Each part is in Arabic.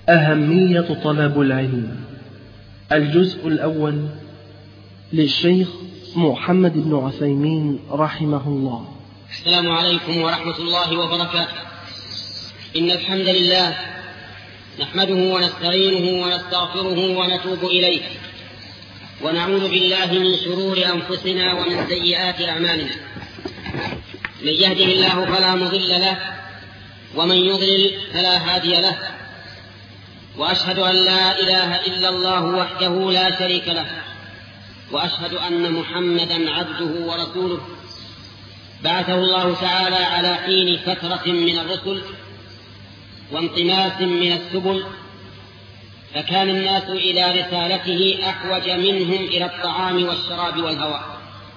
أهمية طلب العلم. الجزء الأول للشيخ محمد بن عثيمين رحمه الله. السلام عليكم ورحمة الله وبركاته. إن الحمد لله نحمده ونستعينه ونستغفره ونتوب إليه، ونعوذ بالله من شرور أنفسنا ومن سيئات أعمالنا. من يهده الله فلا مضل له، ومن يضلل فلا هادي له، وأشهد أن لا إله إلا الله وحده لا شريك له، وأشهد أن محمدا عبده ورسوله بعثه الله تعالى على حين فترة من الرسل وانطماس من السبل، فكان الناس إلى رسالته أحوج منهم إلى الطعام والشراب والهواء.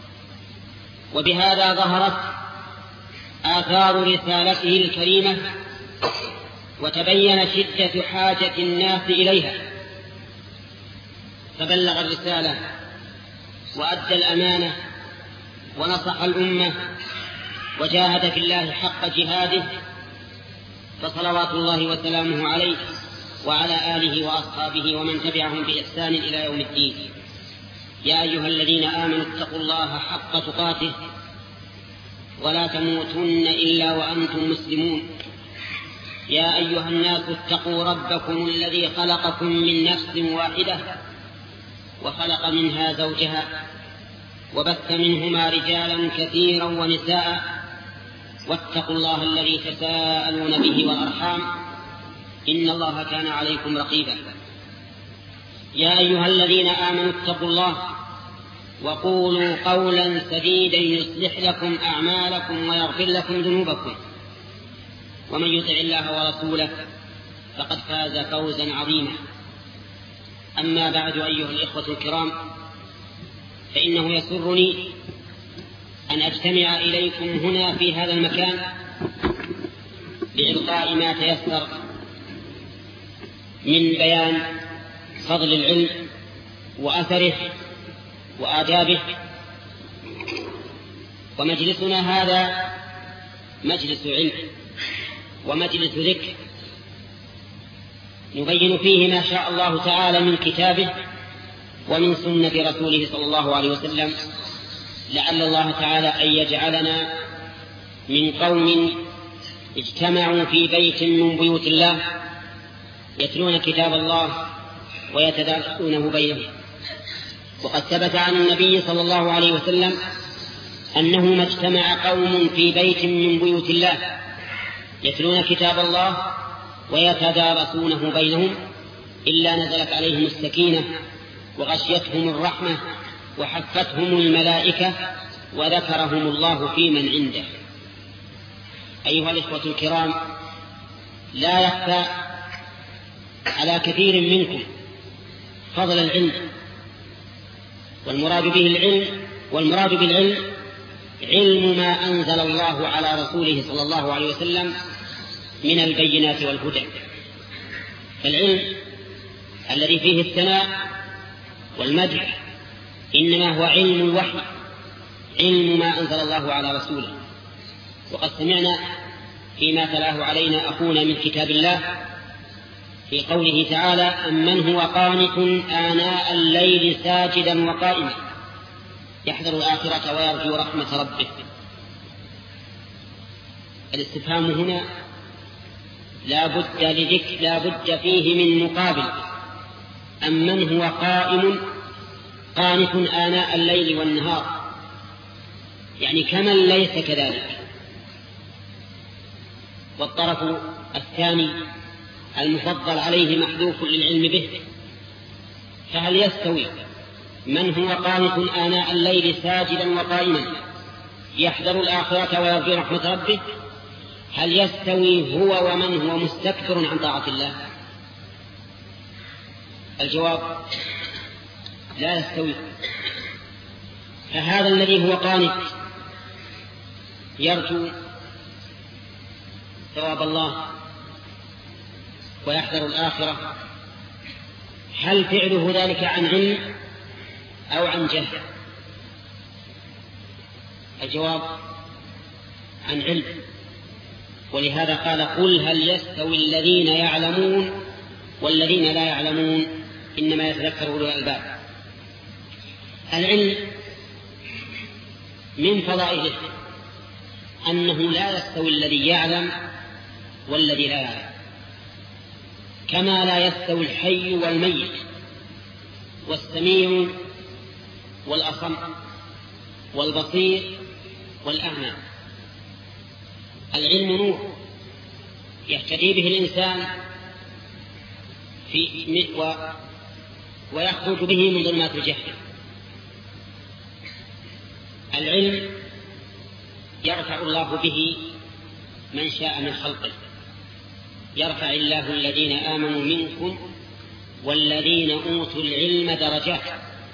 وبهذا ظهرت آثار رسالته الكريمة، وتبين شدة حاجة الناس إليها، فبلغ الرسالة وأدى الأمانة ونصح الأمة وجاهد في الله حق جهاده، فصلوات الله وسلامه عليه وعلى آله وأصحابه ومن تبعهم بإحسان إلى يوم الدين. يا أيها الذين آمنوا اتقوا الله حق تقاته ولا تموتن إلا وأنتم مسلمون. يا أيها الناس اتقوا ربكم الذي خلقكم من نفس واحدة وخلق منها زوجها وبث منهما رجالا كثيرا ونساء، واتقوا الله الذي تساءلون به والأرحام إن الله كان عليكم رقيبا. يا أيها الذين آمنوا اتقوا الله وقولوا قولا سديدا يصلح لكم أعمالكم ويغفر لكم ذنوبكم، ومن يطع الله ورسوله فقد فاز فوزا عظيما. أما بعد، أيها الإخوة الكرام، فإنه يسرني أن أجتمع إليكم هنا في هذا المكان لإلقاء ما تيسر من بيان فضل العلم وأثره وآدابه. ومجلسنا هذا مجلس علم ومجلس ذكر، نبين فيه ما شاء الله تعالى من كتابه ومن سنة رسوله صلى الله عليه وسلم، لعل الله تعالى أن يجعلنا من قوم اجتمعوا في بيت من بيوت الله يتلون كتاب الله ويتدارسونه بينهم. وقد ثبت عن النبي صلى الله عليه وسلم أنه ما اجتمع قوم في بيت من بيوت الله يتلون كتاب الله ويتدارسونه بينهم إلا نزلت عليهم السكينة وغشيتهم الرحمة وحفتهم الملائكة وذكرهم الله في من عنده. أيها الإخوة الكرام، لا يخفى على كثير منكم فضل العلم، والمراد بالعلم علم ما أنزل الله على رسوله صلى الله عليه وسلم من البينات والهدى. فالعلم الذي فيه الثناء والمدح إنما هو علم الوحي، علم ما أنزل الله على رسوله. وقد سمعنا فيما تلاه علينا أخونا من كتاب الله في قوله تعالى: أمن هو قانت آناء الليل ساجدا وقائما يحذر الآخرة ويرجو رحمة ربه. الاستفهام هنا لا بد فيه من مقابل. أمن هو قائم قانت آناء الليل والنهار، يعني كمن ليس كذلك. والطرف الثاني المفضل عليه محذوف للعلم به، فهل يستوي من هو قانت آناء الليل ساجدا وقائما يحذر الآخرة ويرجو رحمة ربه؟ هل يستوي هو ومن هو مستكبر عن طاعة الله؟ الجواب: لا يستوي. فهذا الذي هو قانت يرجو ثواب الله ويحذر الآخرة، هل فعله ذلك عن علم أو عن جهل؟ الجواب: عن علم. ولهذا قال: قل هل يستوي الذين يعلمون والذين لا يعلمون إنما يتذكر أولو الألباب. العلم من فضائله أنه لا يستوي الذي يعلم والذي لا يعلم، كما لا يستوي الحي والميت والسميع والأصم والبصير والأعمى. العلم نور يهتدي به الإنسان ويخرج به من ظلمات الجهل. العلم يرفع الله به من شاء من خلقه، يرفع الله الذين آمنوا منكم والذين أوتوا العلم درجات.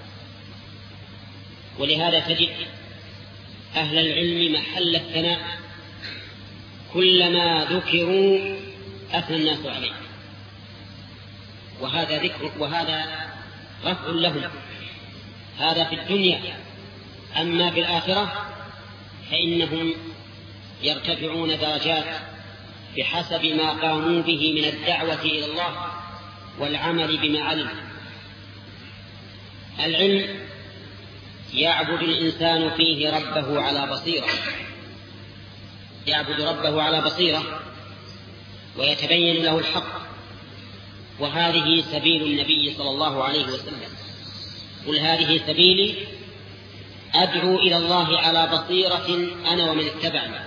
ولهذا تجد أهل العلم محل الثناء، كلما ذكروا أثنى الناس عليه، وهذا ذكر وهذا رفع لهم، هذا في الدنيا. أما في الآخرة فإنهم يرتفعون درجات بحسب ما قاموا به من الدعوة إلى الله والعمل بما علم. العلم يعبد الإنسان فيه ربه على بصيرة، يعبد ربه على بصيرة ويتبين له الحق، وهذه سبيل النبي صلى الله عليه وسلم. قل هذه سبيلي أدعو إلى الله على بصيرة أنا ومن اتبعني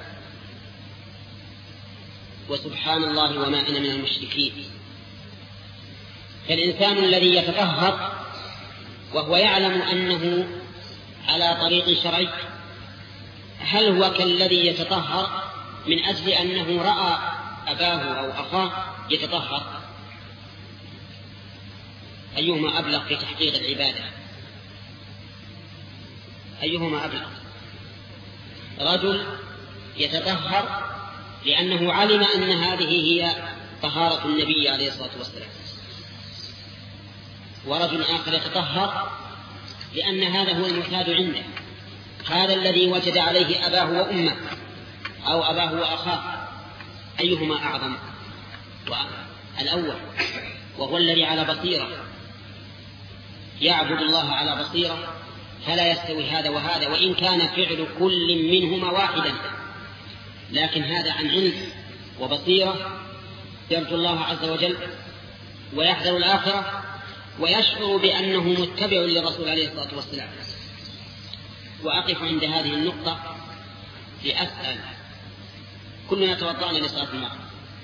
وسبحان الله وما أنا من المشركين. فالإنسان الذي يتطهر وهو يعلم أنه على طريق شرعي، هل هو كالذي يتطهر من أجل أنه رأى أباه أو أخاه يتطهر؟ أيهما أبلغ في تحقيق العبادة؟ أيهما أبلغ؟ رجل يتطهر لأنه علم أن هذه هي طهارة النبي عليه الصلاة والسلام، ورجل آخر يتطهر لأن هذا هو المعتاد عنده، هذا الذي وجد عليه أباه وأمه أو أباه وأخاه. أيهما أعظم؟ الأول، وهو الذي على بصيرة يعبد الله على بصيرة، فلا يستوي هذا وهذا، وإن كان فعل كل منهما واحدا، لكن هذا عن علم وبصيرة يرجو الله عز وجل ويحذر الآخرة ويشعر بأنه متبع للرسول عليه الصلاة والسلام. وأقف عند هذه النقطة لأسأل: كلنا توضأنا لصلاة المغرب،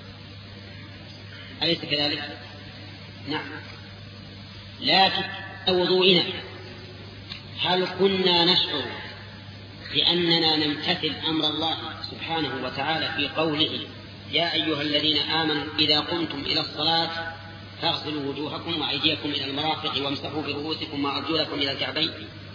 أليس كذلك؟ نعم. لكن وضوئنا هل كنا نشعر بأننا نمتثل أمر الله سبحانه وتعالى في قوله: يا أيها الذين آمنوا إذا قمتم إلى الصلاة فاغسلوا وجوهكم وأيديكم إلى المرافق وامسحوا برؤوسكم وأرجلكم إلى الكعبين؟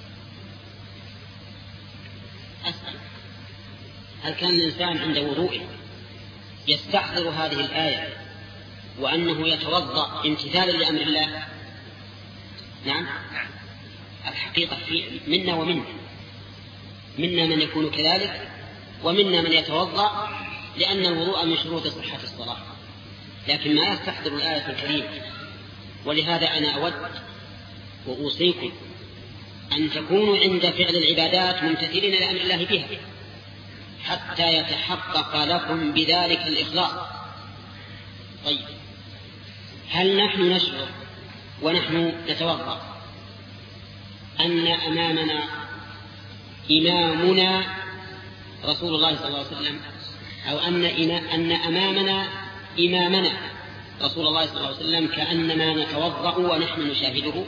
أسأل: هل كان الإنسان عند وضوءه يستحضر هذه الآية وأنه يتوضأ امتثالا لأمر الله؟ نعم. الحقيقة منا ومنا، منا من يكون كذلك ومنا من يتوضأ لأن الوضوء من شروط صحة الصلاة، لكن ما يستحضر الآية الكريمة. ولهذا أنا أود وأوصيكم أن تكونوا عند فعل العبادات ممتثلين لأمر الله بها حتى يتحقق لكم بذلك الإخلاص. طيب، هل نحن نشعر ونحن نتوضأ أن أمامنا إمامنا رسول الله صلى الله عليه وسلم، أو أن أمامنا إمامنا رسول الله صلى الله عليه وسلم كأننا نتوضأ ونحن نشاهده؟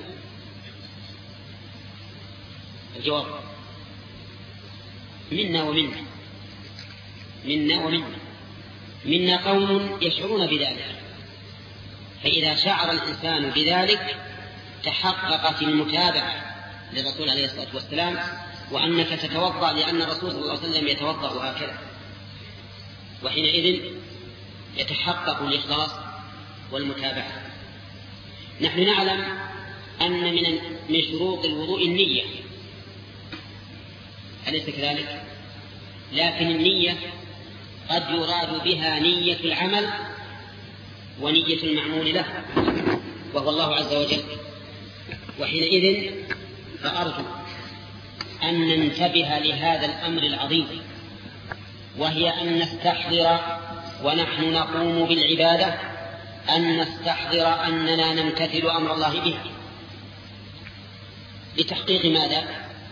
الجواب: منا ومنا، منا ومنا. منا قوم يشعرون بذلك، فإذا شعر الإنسان بذلك تحققت المتابعة للرسول عليه الصلاة والسلام، وأنك تتوضأ لأن الرسول صلى الله عليه وسلم يتوضأ هكذا، وحينئذ يتحقق الإخلاص والمتابعة. نحن نعلم أن من شروط الوضوء النية، أليس كذلك؟ لكن النية قد يراد بها نية العمل ونية المعمول له وهو الله عز وجل. وحينئذ فأرجو أن ننتبه لهذا الأمر العظيم، وهي أن نستحضر ونحن نقوم بالعبادة أن نستحضر أننا نمتثل أمر الله به لتحقيق ماذا؟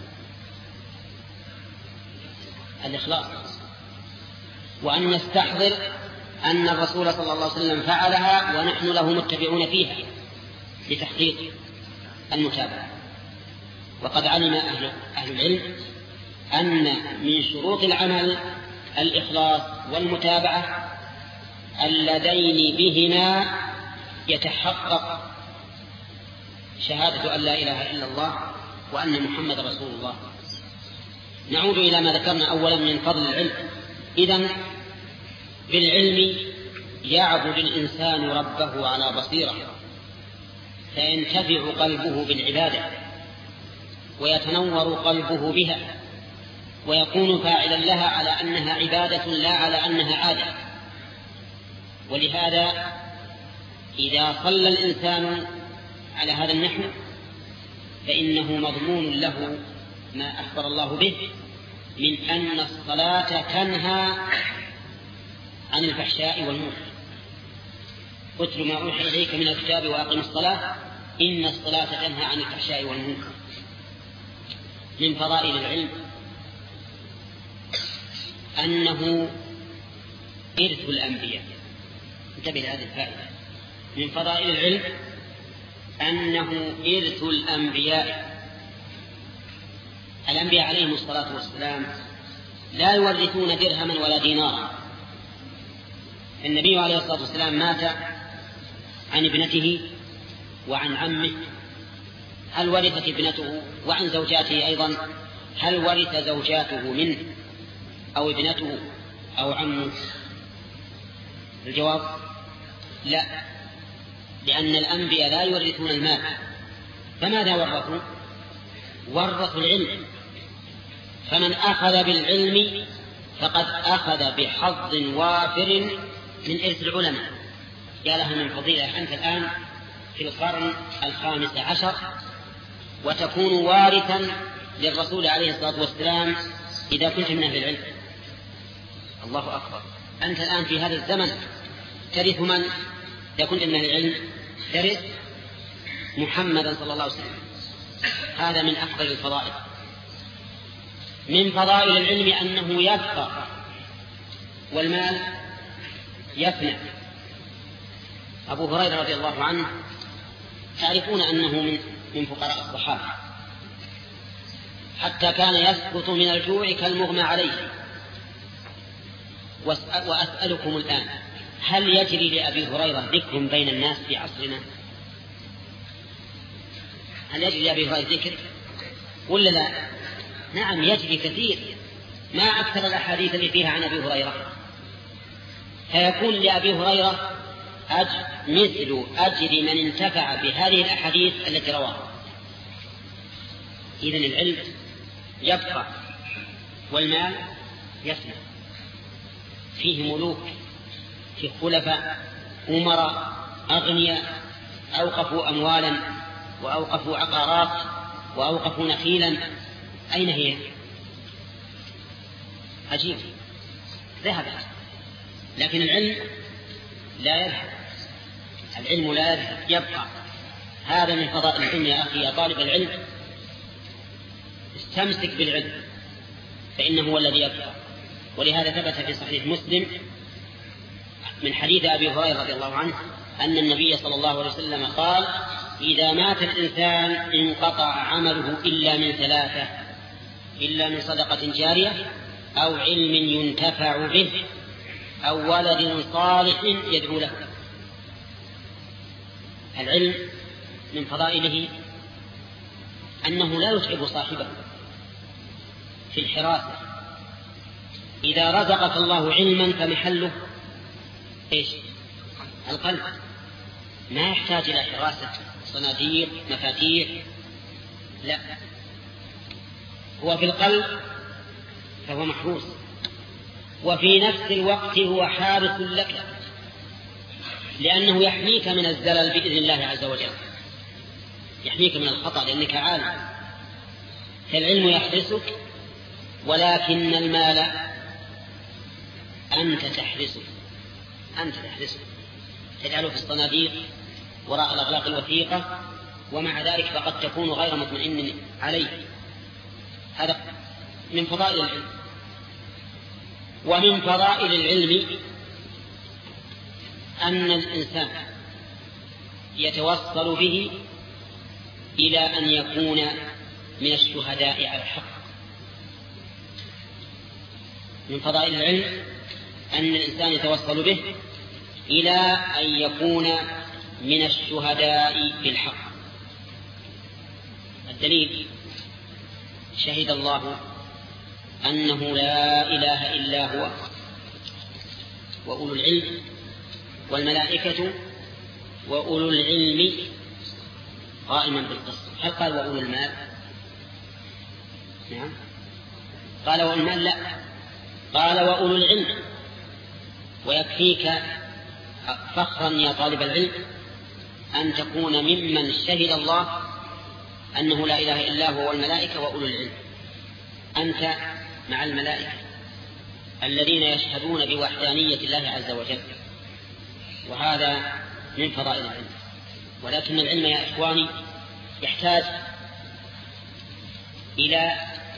الإخلاص. وأن نستحضر أن الرسول صلى الله عليه وسلم فعلها ونحن له متبعون فيها لتحقيق المتابعة. وقد علم أهل العلم أن من شروط العمل الإخلاص والمتابعة اللذين بهما يتحقق شهادة أن لا إله إلا الله وأن محمد رسول الله. نعود إلى ما ذكرنا أولا من فضل العلم. إذن بالعلم يعبد الإنسان ربه على بصيرة، فينتفع قلبه بالعبادة ويتنور قلبه بها ويكون فاعلا لها على أنها عبادة لا على أنها عادة. ولهذا إذا صلى الإنسان على هذا النحو فإنه مضمون له ما أخبر الله به من أن الصلاة تنهى عن الفحشاء والمنكر. اتل ما أوحي إليك من الكتاب وأقم الصلاة إن الصلاة تنهى عن الفحشاء والمنكر. من فضائل العلم أنه إرث الأنبياء. انتبه لهذه الفائدة. من فضائل العلم أنه إرث الأنبياء. الأنبياء عليهم الصلاة والسلام لا يورثون درهما ولا دينارا. النبي عليه الصلاة والسلام مات عن ابنته وعن عمه، هل ورثت ابنته؟ وعن زوجاته أيضا، هل ورث زوجاته منه أو ابنته أو عمه؟ الجواب لا، لأن الأنبياء لا يورثون المال. فماذا ورثوا؟ ورثوا العلم. فمن أخذ بالعلم فقد أخذ بحظ وافر من إرث العلماء. يا لها من فضيلة، أنت الآن في القرن 15 وتكون وارثا للرسول عليه الصلاة والسلام إذا كنت من أهل العلم. الله أكبر. أنت الآن في هذا الزمن ترث من؟ إذا كنت من أهل العلم ترث محمدا صلى الله عليه وسلم. هذا من أفضل الفضائل. من فضائل العلم أنه يبقى والمال يفنى. أبو هريرة رضي الله عنه تعرفون أنه من فقراء الصحابة، حتى كان يسقط من الجوع كالمغمى عليه. وأسألكم الآن، هل يجري لأبي هريرة ذكر بين الناس في عصرنا؟ هل يجري لأبي هريرة ذكر ولا لا؟ نعم يجري كثير، ما أكثر الأحاديث اللي فيها عن أبي هريرة. فيكون لأبي هريرة مثل أجر من انتفع بهذه الأحاديث التي رواها. إذن العلم يبقى والمال يفنى. فيه ملوك، فيه خلفاء، أمراء، أغنياء أوقفوا أموالا وأوقفوا عقارات وأوقفوا نخيلا. أين هي؟ عجيب، ذهبت. لكن العلم لا يذهب، العلم لا يذهب، يبقى. هذا من فضائل العلم يا أخي، يا طالب العلم، استمسك بالعلم فإنه هو الذي يبقى. ولهذا ثبت في صحيح مسلم من حديث أبي هريرة رضي الله عنه أن النبي صلى الله عليه وسلم قال: إذا مات الإنسان انقطع عمله إلا من ثلاثة: إلا من صدقة جارية أو علم ينتفع به أو ولد صالح يدعو له. العلم من فضائله أنه لا يتعب صاحبه في الحراسة. إذا رزقك الله علما فمحله إيش؟ القلب. ما يحتاج إلى حراسة صناديق مفاتيح، لا، هو في القلب فهو محروس، وفي نفس الوقت هو حارس لك. لأنه يحميك من الزلل بإذن الله عز وجل، يحميك من الخطأ لأنك عالم. فالعلم يحرسك، ولكن المال أنت تحرسه، تجعله في الصناديق وراء الأغلاق الوثيقة، ومع ذلك فقد تكون غير مطمئن عليه. هذا من فضائل العلم. ومن فضائل العلم أن الإنسان يتوصل به إلى أن يكون من الشهداء على الحق. من فضائل العلم أن الإنسان يتوصل به إلى أن يكون من الشهداء بالحق. الدليل: شهد الله أنه لا إله إلا هو وأولو العلم والملائكة وأولو العلم قائما بالقسط. هل قال وأولو المال؟ نعم. قال وأولو المال؟ لا، قال وأولو العلم. ويكفيك فخرا يا طالب العلم أن تكون ممن شهد الله أنه لا إله إلا هو والملائكة وأولو العلم. أنت مع الملائكة الذين يشهدون بوحدانية الله عز وجل، وهذا من فضائل العلم. ولكن العلم يا إخواني يحتاج إلى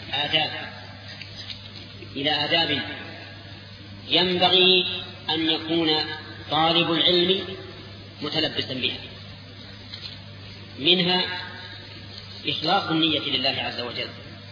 آداب ينبغي أن يكون طالب العلم متلبسا بها. منها إخلاص النية لله عز وجل،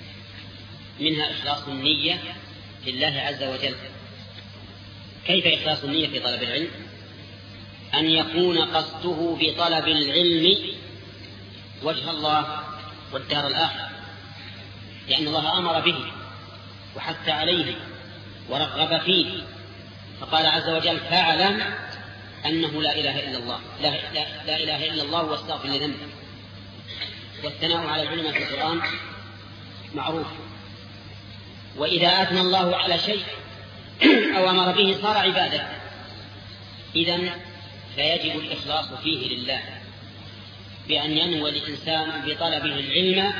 كيف إخلاص النية في طلب العلم؟ أن يكون قصده بطلب العلم وجه الله والدار الآخرة، لأن الله أمر به وحث عليه ورغب فيه، فقال عز وجل: فاعلم أنه لا إله إلا الله، لا إله إلا الله واستغفر لذنبك. والثناء على العلماء في القرآن معروف. وإذا أثنى الله على شيء أو أمر به صار عبادة. إذن فيجب الإخلاص فيه لله، بأن ينوي الإنسان بطلبه العلم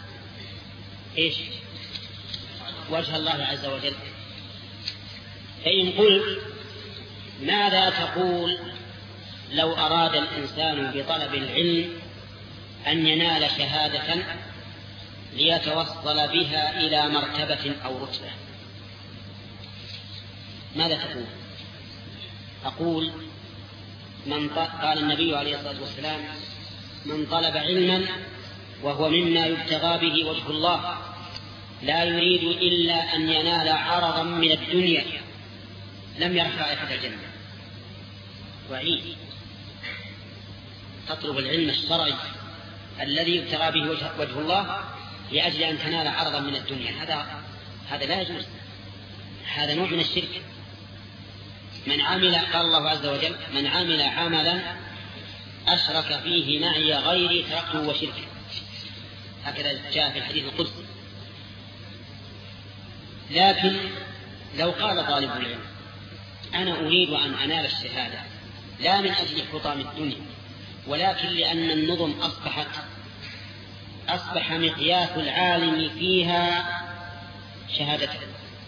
وجه الله عز وجل. فإن قلت ماذا تقول لو أراد الإنسان بطلب العلم أن ينال شهادة ليتوصل بها إلى مرتبة أو رتبة؟ ماذا تقول؟ أقول قال النبي عليه الصلاة والسلام: من طلب علما وهو مما يبتغى به وجه الله لا يريد إلا أن ينال عرضا من الدنيا لم يرح رائحة الجنة. وعيد تطلب العلم الشرعي الذي يبتغى به وجه الله لأجل أن تنال عرضا من الدنيا، هذا لا يجوز، هذا نوع من الشرك. من عمل، قال الله عز وجل: من عمل عملا أشرك فيه معي غيري تركته وشركه. هكذا جاء في الحديث القدسي. لكن لو قال طالب العلم: أنا أريد أن أنال الشهادة لا من أجل حطام الدنيا، ولكن لأن النظم أصبح مقياس العالم فيها شهادته.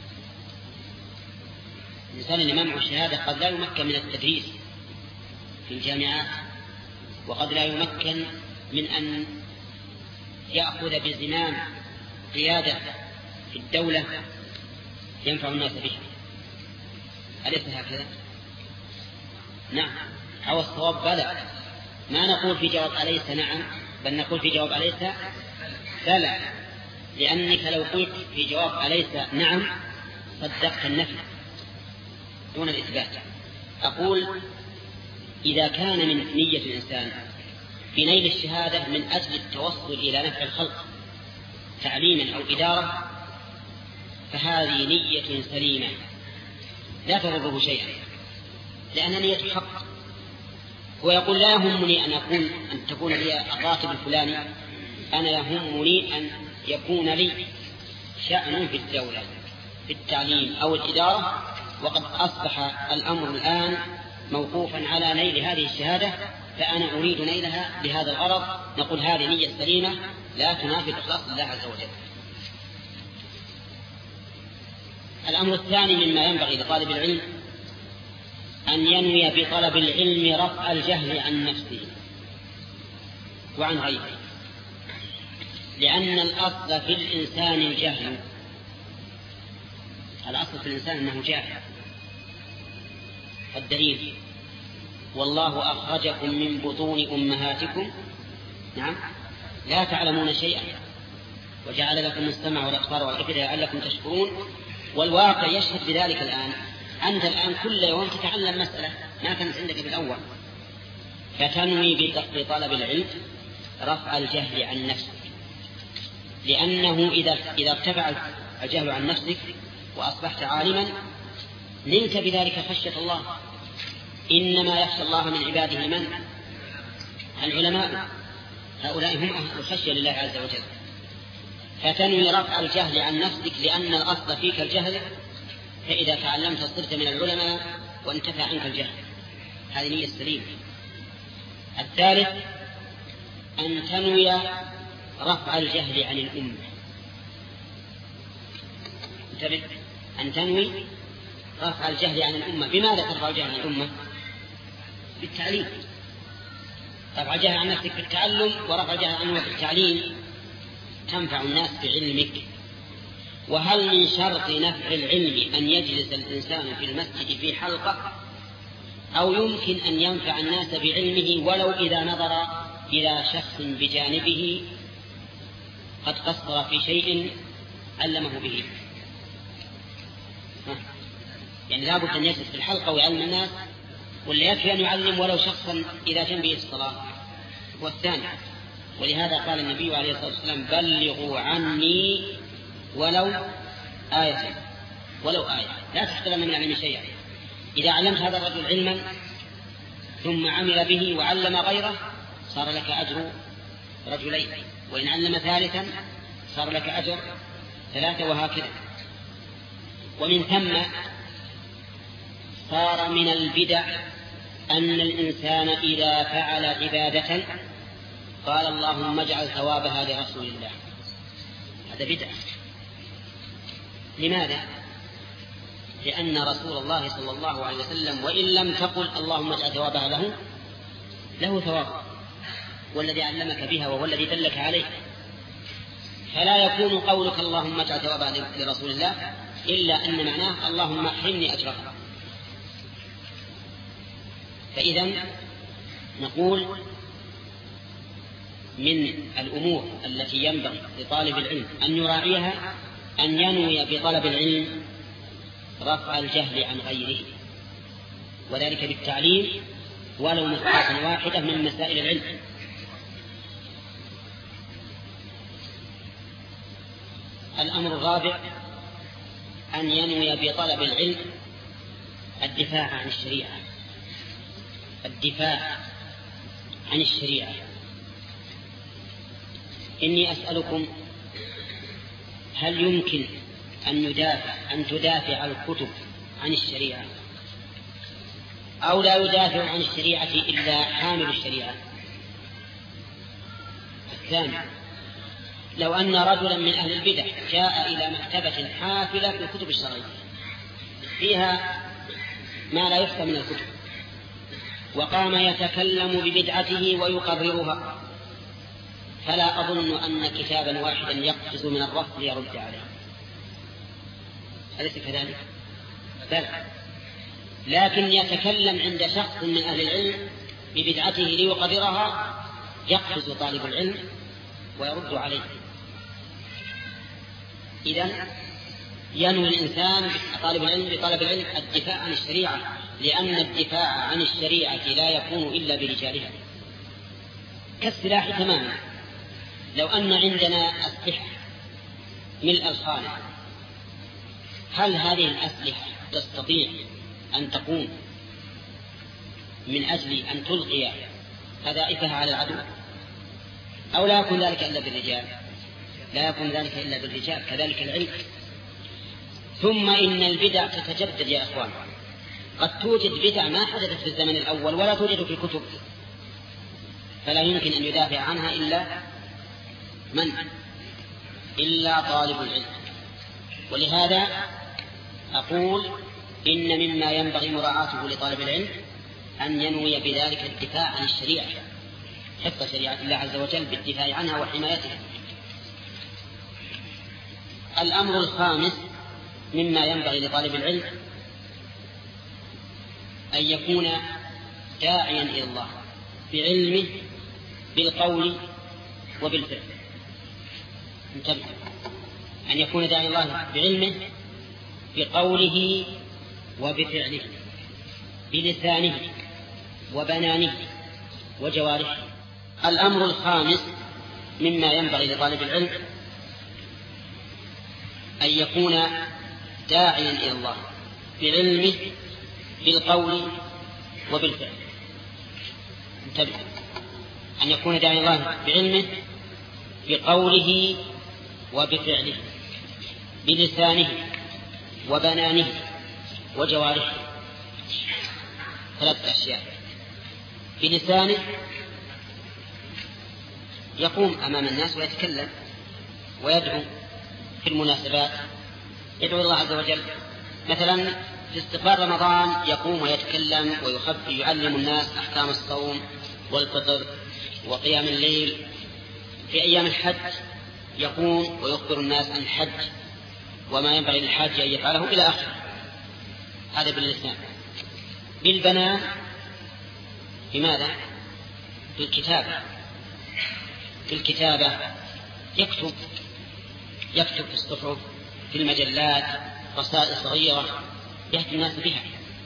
الإنسان اللي منع الشهادة قد لا يمكن من التدريس في الجامعات، وقد لا يمكن من أن يأخذ بزمام قيادة في الدولة ينفع الناس بها. أليس هكذا؟ نعم. أو الصواب بلى. ما نقول في جواب أليس نعم، بل نقول في جواب أليس بلى، لأنك لو قلت في جواب أليس نعم صدقت النفي دون الإثبات. أقول إذا كان من نية الإنسان في نيل الشهادة من أجل التوصل إلى نفع الخلق تعليما أو إدارة، فهذه نية سليمة لا تضره شيئا، لأن نية حق. ويقول: لا يهمني أن تكون لي الراتب الفلاني، أنا يهمني أن يكون لي شأن في الدولة في التعليم أو الإدارة. وقد أصبح الأمر الآن موقوفا على نيل هذه الشهادة فأنا أريد نيلها بهذا الغرض، نقول هذه نية سليمة لا تنافي إخلاص الله عز وجل. الأمر الثاني مما ينبغي لطالب العلم أن ينوي بطلب العلم رفع الجهل عن نفسه وعن غيره، لأن الأصل في الإنسان الجهل، الأصل في الإنسان أنه جاهل. الدليل: والله أخرجكم من بطون أمهاتكم نعم لا تعلمون شيئا وجعل لكم السمع والأبصار والأفئدة لعلكم تشكرون. والواقع يشهد بذلك الآن. أنت الآن كل يوم تتعلم مسألة ما كانت عندك بالأول، فتنوي بطلب العلم رفع الجهل عن نفسك، لأنه إذا ارتفع الجهل عن نفسك وأصبحت عالما نلت بذلك خشية الله. إنما يخشى الله من عباده من؟ العلماء، هؤلاء هم أهل الخشية لله عز وجل. فتنوي رفع الجهل عن نفسك لأن الأصل فيك الجهل، فإذا تعلمت صرت من العلماء وانتفى عنك الجهل. هذه نية سليمة. الثالث أن تنوي رفع الجهل عن الأمة. انتبه، أن تنوي رفع الجهل عن الأمة. بماذا ترفع الجهل عن الأمة؟ بالتعليم. رفع الجهل عن نفسك بالتعلم، ورفع الجهل عن الأمة بالتعليم. تنفع الناس بعلمك. وهل من شرط نفع العلم أن يجلس الإنسان في المسجد في حلقة، أو يمكن أن ينفع الناس بعلمه ولو إذا نظر إلى شخص بجانبه قد قصر في شيء علمه به؟ يعني لابد أن يجلس في الحلقة ويعلم الناس، ولا يكفي أن يعلم ولو شخصا إذا جنبه الصلاة؟ والثاني، ولهذا قال النبي عليه الصلاة والسلام: بلغوا عني ولو آية، ولو آية. لا تحترم من العلم شيئا. إذا علمت هذا الرجل علما ثم عمل به وعلم غيره صار لك أجر رجلين، وإن علم ثالثا صار لك أجر ثلاثة، وهكذا. ومن ثم صار من البدع أن الإنسان إذا فعل عبادة قال اللهم اجعل ثوابها لرسول الله. هذا بدع. لماذا؟ لأن رسول الله صلى الله عليه وسلم وإن لم تقل اللهم اجعل ثوابها له ثواب، والذي علمك بها وهو الذي دلك عليه. فلا يكون قولك اللهم اجعل ثوابها لرسول الله إلا أن معناه اللهم احرمني أجرها. فإذا نقول من الأمور التي ينبغي لطالب العلم أن يراعيها أن ينوي بطلب العلم رفع الجهل عن غيره، وذلك بالتعليم ولو مسألة واحدة من مسائل العلم. الأمر الرابع أن ينوي بطلب العلم الدفاع عن الشريعة. الدفاع عن الشريعة. إني أسألكم: هل يمكن أن تدافع الكتب عن الشريعة، أو لا يدافع عن الشريعة إلا حامل الشريعة؟ الثاني: لو أن رجلا من أهل البدع جاء إلى مكتبة حافلة في الكتب الشرعية فيها ما لا يحصى من الكتب، وقام يتكلم ببدعته ويقررها، فلا أظن أن كتابا واحدا يقفز من الرف ليرد عليه. أليس كذلك؟ بل لكن يتكلم عند شخص من أهل العلم ببدعته ليقررها، يقفز طالب العلم ويرد عليه. إذن ينوي الإنسان طالب العلم بطلب العلم الدفاع عن الشريعة، لأن الدفاع عن الشريعة لا يكون إلا برجالها، كالسلاح تماما. لو أن عندنا أسلحة ملء الخانة، هل هذه الأسلحة تستطيع أن تقوم من أجل أن تلقي قذائفها على العدو؟ أو لا يكون ذلك إلا بالرجال؟ لا يكون ذلك إلا بالرجال. كذلك العلم. ثم إن البدع تتجدد يا أخوان. قد توجد بدع ما حدثت في الزمن الأول ولا توجد في الكتب، فلا يمكن أن يدافع عنها إلا طالب العلم. ولهذا أقول إن مما ينبغي مراعاته لطالب العلم أن ينوي بذلك الدفاع عن الشريعة، حفظ شريعة الله عز وجل بالدفاع عنها وحمايتها. الأمر الخامس مما ينبغي لطالب العلم أن يكون داعيا إلى الله بعلمه بالقول وبالفعل. انتبه، أن يكون داعيا إلى الله بعلمه بقوله وبفعله، بلسانه وبنانه وجوارحه. الأمر الخامس مما ينبغي لطالب العلم أن يكون داعيا إلى الله بعلمه بالقول وبالفعل. انتبه، أن يكون داعيا إلى الله بعلمه بقوله وبفعله، بلسانه وبنانه وجوارحه. 3 أشياء. بلسانه يقوم أمام الناس ويتكلم ويدعو في المناسبات، يدعو الله عز وجل. مثلا في استقبال رمضان يقوم ويتكلم ويعلم الناس أحكام الصوم والفطر وقيام الليل. في أيام الحج يقوم ويخبر الناس عن الحج وما ينبغي للحاج أن يفعله إلى آخره. هذا باللسان. بالبنان بماذا؟ بالكتابة يكتب في الصحف، في المجلات، رسائل صغيرة يهدي الناس بها،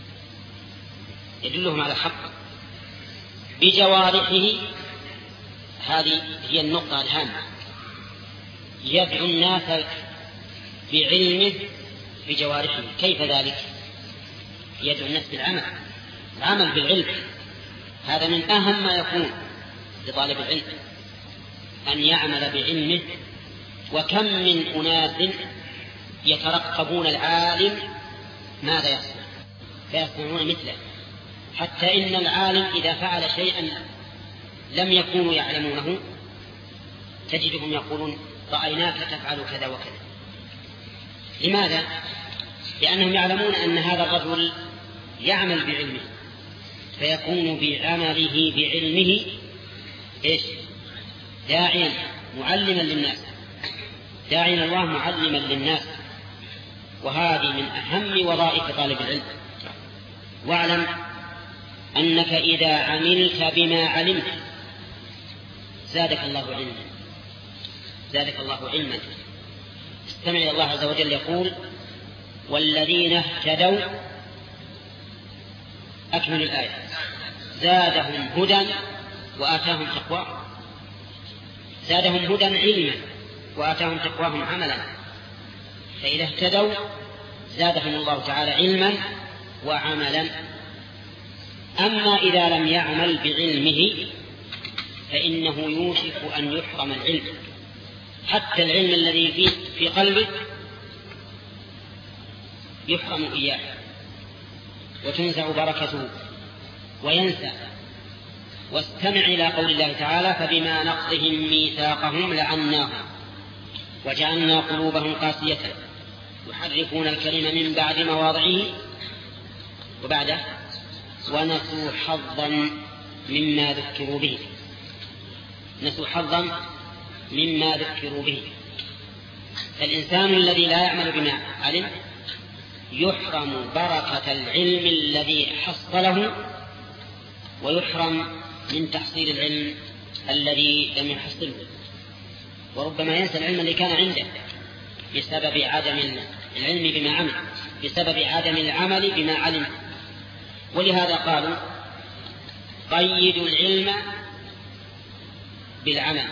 يدلهم على الحق. بجوارحه، هذه هي النقطة الهامة، يدعو الناس بعلمه بجوارحه. كيف ذلك؟ يدعو الناس العمل بالعلم. هذا من أهم ما يكون لطالب العلم، أن يعمل بعلمه. وكم من أناس يترقبون العالم ماذا يصنع فيصنعون مثله، حتى إن العالم إذا فعل شيئا لم يكونوا يعلمونه تجدهم يقولون رأيناك تفعل كذا وكذا. لماذا؟ لأنهم يعلمون أن هذا الرجل يعمل بعلمه، فيكون بعمله بعلمه داعيا معلما للناس، داعيا الله معلما للناس. وهذه من أهم وظائف طالب العلم. واعلم أنك إذا عملت بما علمت زادك الله علما. استمع إلى الله عز وجل يقول: والذين اهتدوا، أكمل الآية، زادهم هدى وآتاهم تقواهم. زادهم هدى علما وآتاهم تقواهم عملا. فإذا اهتدوا زادهم الله تعالى علما وعملا. أما إذا لم يعمل بعلمه فإنه يوشك أن يحرم العلم. حتى العلم الذي في قلبه يحرم إياه وتنزع بركته وينسى. واستمع إلى قول الله تعالى: فبما نقضهم ميثاقهم لعناهم وجعلنا قلوبهم قاسية يحرفون الكلم من بعد مواضعه وبعده ونسوا حظا مما ذكروا به. نسوا حظا مما ذكروا به. فالإنسان الذي لا يعمل بما علم يحرم بركة العلم الذي حصله، ويحرم من تحصيل العلم الذي لم يحصله. وربما ينسى العلم الذي كان عنده بسبب عدم العلم بما عمل، بسبب عدم العمل بما علم. ولهذا قالوا: قيدوا العلم بالعمل،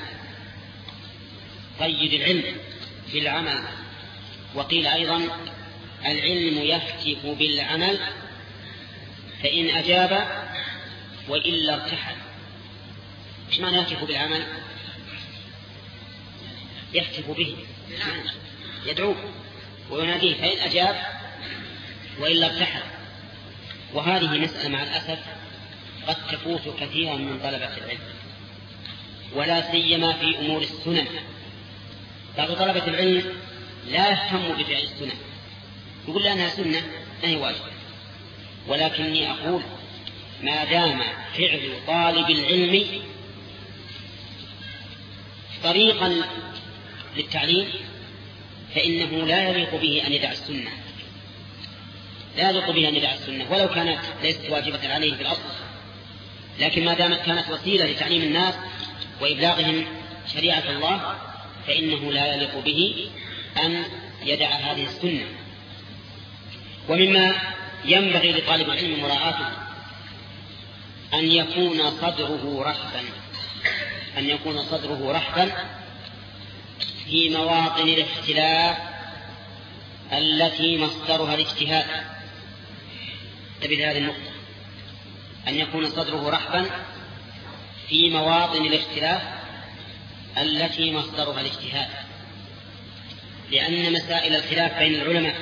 قيد العلم بالعمل. وقيل أيضا: العلم يهتف بالعمل، فإن أجاب وإلا ارتحل. إيش معنى يهتف بالعمل؟ يهتف به، يدعوه ويناديه، فإن أجاب وإلا ارتحل. وهذه مسألة مع الأسف قد تفوت كثيرا من طلبة العلم، ولا سيما في أمور السنن. بعض طلبة العلم لا يهتم بفعل السنن، يقول لأنها سنة ما هي واجب. ولكني أقول ما دام فعل طالب العلم طريقا للتعليم فإنه لا يليق به أن يدع السنة، لا يليق به أن يدع السنة ولو كانت ليست واجبة عليه في الأصل، لكن ما دامت كانت وسيلة لتعليم الناس وإبلاغهم شريعة الله فإنه لا يليق به أن يدع هذه السنة. ومما ينبغي لطالب العلم مراعاته أن يكون صدره رحبا في مواطن الاختلاف التي مصدرها الاجتهاد. تبي هذه النقطة، أن يكون صدره رحبا في مواطن الاختلاف التي مصدرها الاجتهاد، لأن مسائل الخلاف بين العلماء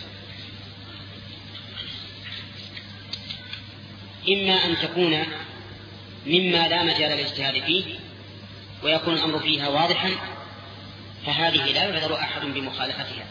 إما أن تكون مما لا مجال للاجتهاد فيه ويكون الأمر فيها واضحا فهذه لا يعذر أحد بمخالفتها،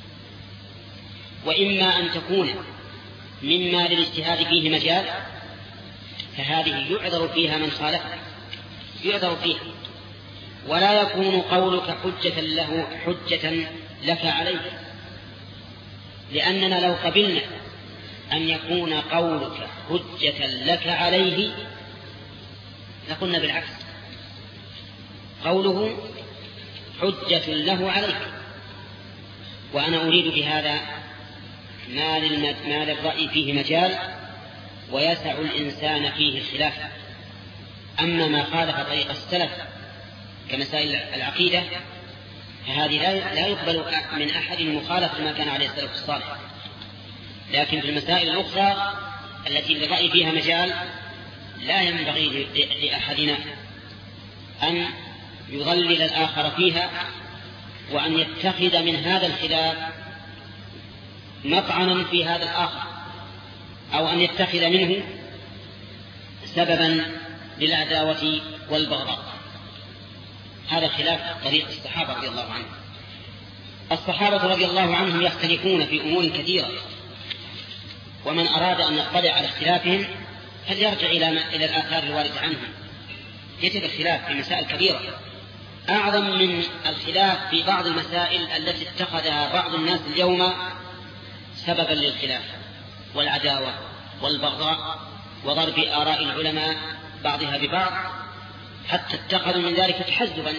وإما أن تكون مما للاجتهاد فيه مجال فهذه يعذر فيها من خالف، يعذر فيها، ولا يكون قولك حجة لك عليه، لأننا لو قبلنا أن يكون قولك حجة لك عليه لقلنا بالعكس، قوله حجة له عليك. وأنا أريد بهذا ما للرأي فيه مجال ويسع الإنسان فيه الخلاف. أما ما خالف طريق السلف كمسائل العقيدة فهذه لا يقبل من أحد مخالفة ما كان عليه السلف الصالح، لكن في المسائل الأخرى التي للرأي فيها مجال لا ينبغي لأحدنا أن يضلل الآخر فيها وأن يتخذ من هذا الخلاف مطعنا في هذا الآخر، أو أن يتخذ منه سببا للعداوة والبغضاء. هذا خلاف طريق الصحابة رضي الله عنهم. الصحابة رضي الله عنهم يختلفون في أمور كثيرة، ومن أراد أن يطلع على اختلافهم فليرجع إلى الآثار الواردة عنهم، يجد الخلاف في مسائل كبيرة أعظم من الخلاف في بعض المسائل التي اتخذها بعض الناس اليوم سببا للخلاف والعداوة والبغضاء وضرب آراء العلماء بعضها ببعض، حتى اتخذوا من ذلك تحزبا،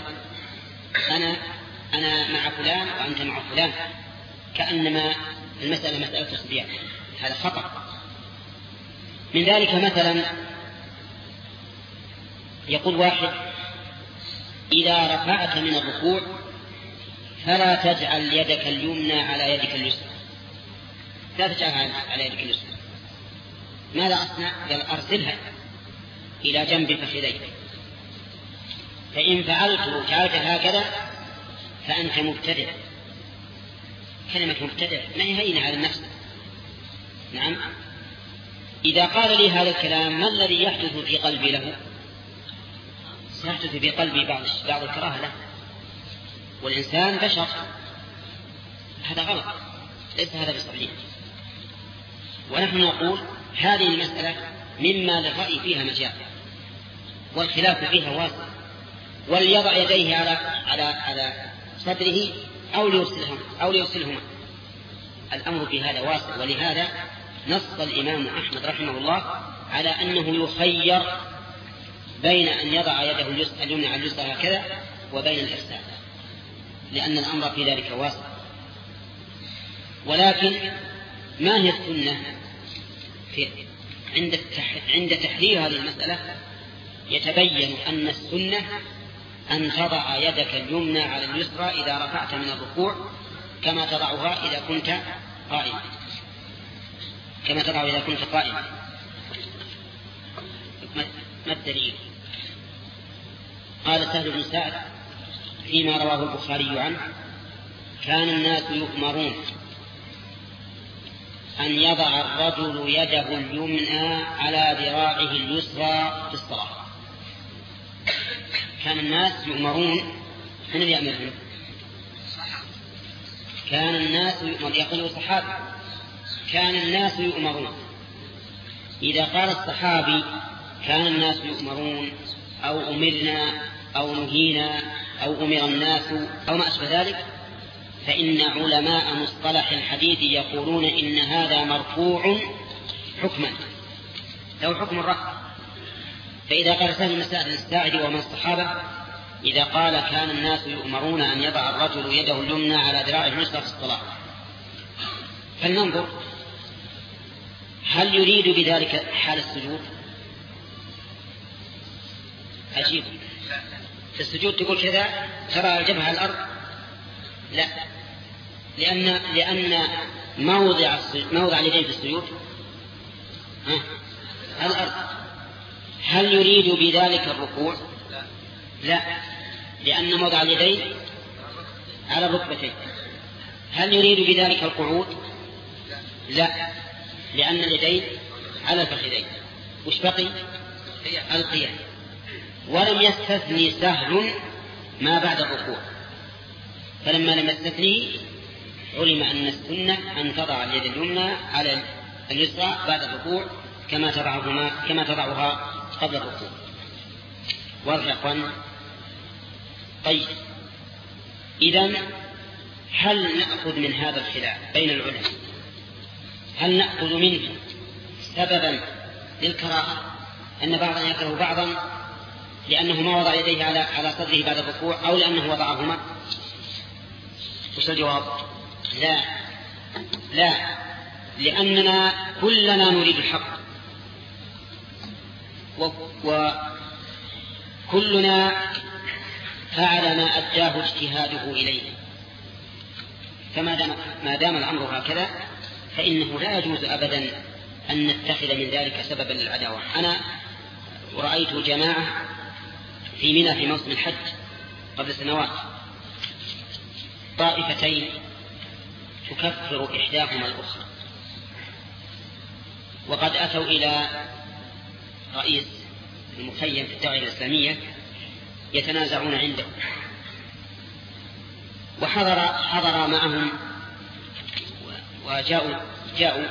أنا مع فلان وأنت مع فلان، كأنما المسألة مسألة صبيان. هذا خطأ. من ذلك مثلا يقول واحد إذا رفعت من الركوع فلا تجعل يدك اليمنى على يدك اليسرى، لا تجعلها على يدك اليسرى. ماذا أصنع؟ قال أرسلها إلى جنب فخذيك، فإن جعلت هكذا فأنت مبتدع. كلمة مبتدع ما هي هينة على النفس. نعم، إذا قال لي هذا الكلام ما الذي يحدث في قلبي له؟ سيحدث في قلبي بعض الكراهة له، والإنسان بشر، هذا غلط، ليس هذا بصحيح. ونحن نقول هذه المسألة مما للرأي فيها مجال والخلاف فيها واسع، وليضع يديه على صدره أو ليرسلهما. الأمر في هذا واسع، ولهذا نص الإمام أحمد رحمه الله على أنه يخير بين أن يضع يده اليمنى على اليسرى هكذا وبين الإرسال، لأن الأمر في ذلك واسع. ولكن ما هي السنة عند تحرير هذه المسألة؟ يتبين أن السنة أن تضع يدك اليمنى على اليسرى إذا رفعت من الركوع كما تضعها إذا كنت قائما. ما الدليل؟ قال سهل بن سعد فيما رواه البخاري عنه: كان الناس يؤمرون أن يضع الرجل يده اليمنى على ذراعه اليسرى في الصلاة. كان الناس يؤمرون، من اللي يأمرهم؟ كان الناس يقول الصحابة كان الناس يؤمرون. إذا قال الصحابي كان الناس يؤمرون أو أمرنا أو نهينا أو أمر الناس أو ما أشبه ذلك، فإن علماء مصطلح الحديث يقولون إن هذا مرفوع حكما، له حكم الرفع. فإذا قال سهل المسائل الساعدي ومن الصحابة إذا قال كان الناس يؤمرون أن يضع الرجل يده اليمنى على ذراعه اليسرى في الصلاة، فلننظر هل يريد بذلك حال السجود؟ عجيب، في السجود تقول كذا ترى الجبهة على الأرض؟ لا، لأن موضع اليدين في السجود الأرض. هل يريد بذلك الركوع؟ لا، لأن موضع اليدين على الركبتين. هل يريد بذلك القعود؟ لا، لأن اليدين على الفخذين. وش بقي؟ القيام. ولم يستثني سهل ما بعد الركوع، فلما لم يستثني علم أن السنة أن تضع اليد اليمنى على اليسرى بعد الركوع كما تضعها قبل الركوع. واضح يا أخوان؟ طيب، إذن هل نأخذ من هذا الخلاف بين العلماء، هل نأخذ منه سببا للكراهة أن بعضا يكره بعضا لأنه ما وضع يديه على صدره بعد الركوع، أو لأنه وضعهما؟ وش الجواب؟ لا، لأننا كلنا نريد الحق، وكلنا فعل ما أداه اجتهاده إليه. فما دام الأمر هكذا فإنه لا يجوز أبدا أن نتخذ من ذلك سببا للعداوة. أنا رأيت جماعة في منى في موسم الحج قبل سنوات، طائفتين تكفر إحداهما الأخرى، وقد أتوا إلى رئيس المخيم في الدعوة الإسلامية يتنازعون عنده، وحضر معهم وجاءوا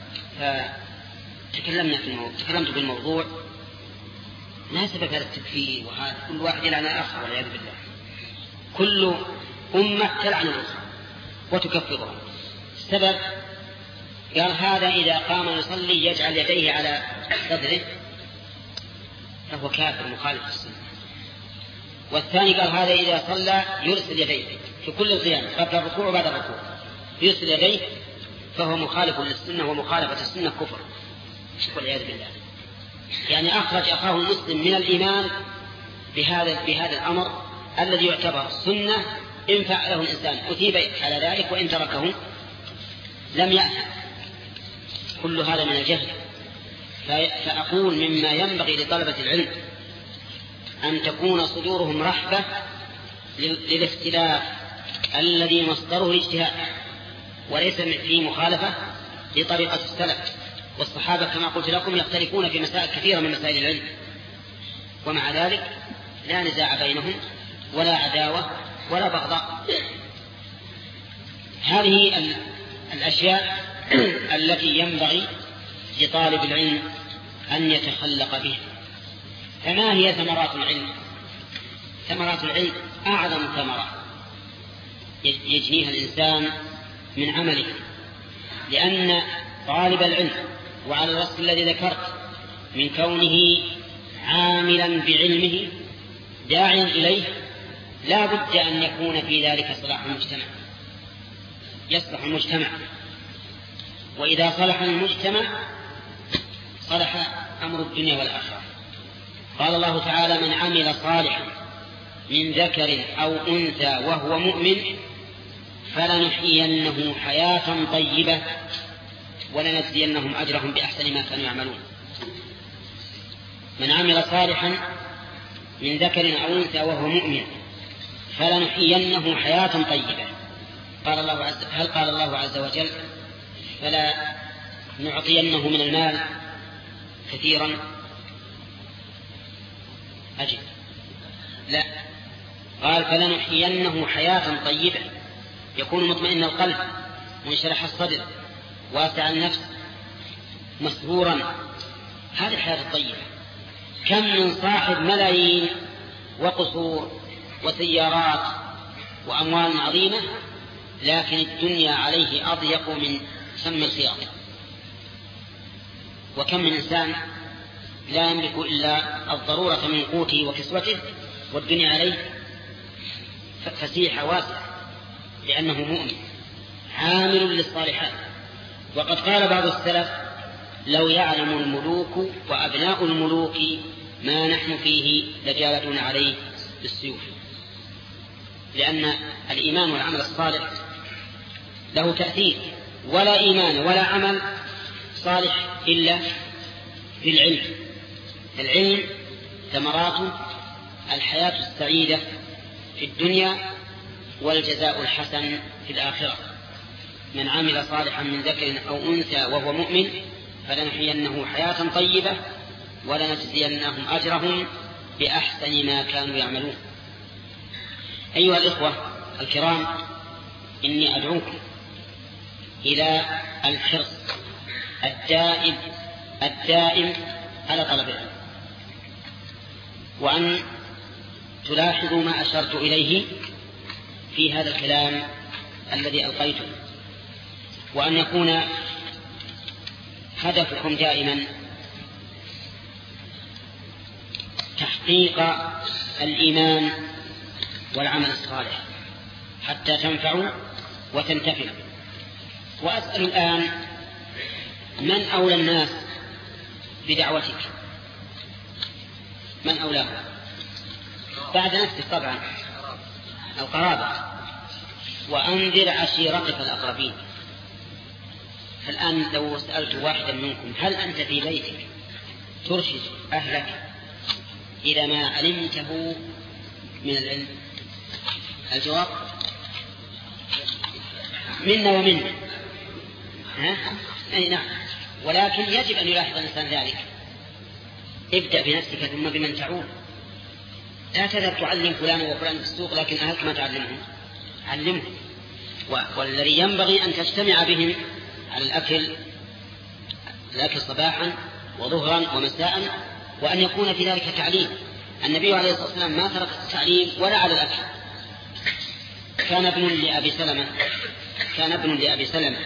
تكلمت بالموضوع. ما سبب هذا التكفير؟ وهذا كل واحد يلعن الآخر والعياذ بالله، كل أمة تلعن الأخرى وتكفرها. السبب قال هذا إذا قام يصلي يجعل يديه على صدره فهو كافر مخالف للسنة. والثاني قال هذا إذا صلى يرسل يديه في كل القيام قبل الركوع وبعد الركوع يرسل يديه فهو مخالف للسنة، ومخالفة السنة كفر والعياذ بالله. يعني أخرج أخاه المسلم من الإيمان بهذا الأمر الذي يعتبر سنة، إن فعله الإنسان أثيب على ذلك وإن تركه لم يأثم. كل هذا من الجهل. فأقول مما ينبغي لطلبة العلم أن تكون صدورهم رحبة للاختلاف الذي مصدره الاجتهاد، وليس في مخالفة لطريقة السلف والصحابة كما قلت لكم يختلفون في مسائل كثيرة من مسائل العلم، ومع ذلك لا نزاع بينهم ولا عداوة ولا بغضاء. هذه الأشياء التي ينبغي لطالب العلم أن يتخلق بها. فما هي ثمرات العلم؟ ثمرات العلم أعظم ثمرة يجنيها الإنسان من عمله، لأن طالب العلم وعلى الوصف الذي ذكرت من كونه عاملا بعلمه داعيا إليه لا بد أن يكون في ذلك صلاح المجتمع، يصلح المجتمع، وإذا صلح المجتمع صلح أمر الدنيا والآخرة. قال الله تعالى من عمل صالحا من ذكر أو أنثى وهو مؤمن فلنحيينه حياة طيبة ولنجزينهم أجرهم بأحسن ما كانوا يعملون. من عمل صالحا من ذكر أو أنثى وهو مؤمن فلنحيينه حياة طيبة. هل قال الله عز وجل فلا نعطينه من المال كثيرا؟ أجل لا، قال فلنحيينه حياة طيبة يكون مطمئن القلب منشرح الصدر واسع النفس مسرورا. هذه الحياة الطيبة. كم من صاحب ملايين وقصور وسيارات وأموال عظيمة لكن الدنيا عليه أضيق من سم الخياط. وكم من إنسان لا يملك إلا الضرورة من قوته وكسوته والدنيا عليه فسيحة واسعة لأنه مؤمن عامل للصالحات. وقد قال بعض السلف لو يعلم الملوك وأبناء الملوك ما نحن فيه لجالدون عليه بالسيوف. لأن الإيمان والعمل الصالح له تأثير، ولا إيمان ولا عمل صالح إلا بالعلم. العلم ثمرات الحياة السعيدة في الدنيا والجزاء الحسن في الآخرة. من عمل صالحا من ذكر أو أنثى وهو مؤمن فلنحيينه حياة طيبة ولنجزينهم أجرهم بأحسن ما كانوا يعملون. أيها الإخوة الكرام، إني أدعوكم إلى الحرص الدائم على طلب العلم، وأن تلاحظوا ما أشرت إليه في هذا الكلام الذي ألقيته، وأن يكون هدفكم دائما تحقيق الإيمان والعمل الصالح حتى تنفعوا وتنتفعوا. وأسأل الآن من أولى الناس بدعوتك؟ من أولاها بعد نفسك؟ طبعا القرابة، وأنذر عشيرتك الأقربين. فالآن لو سألت واحدا منكم هل أنت في بيتك ترشد أهلك إلى ما علمته من العلم؟ الجواب منا ومنا. أي نعم، ولكن يجب أن يلاحظ الإنسان ذلك. ابدأ بنفسك ثم بمن تعود. لا تذهب تعلم فلان وفلان في السوق لكن أهلك ما تعلمهم. علمهم، والذي ينبغي أن تجتمع بهم على الأكل صباحا وظهرا ومساء، وأن يكون في ذلك تعليم. النبي عليه الصلاة والسلام ما ترك التعليم ولا على الأكل. كان ابن لأبي سلمة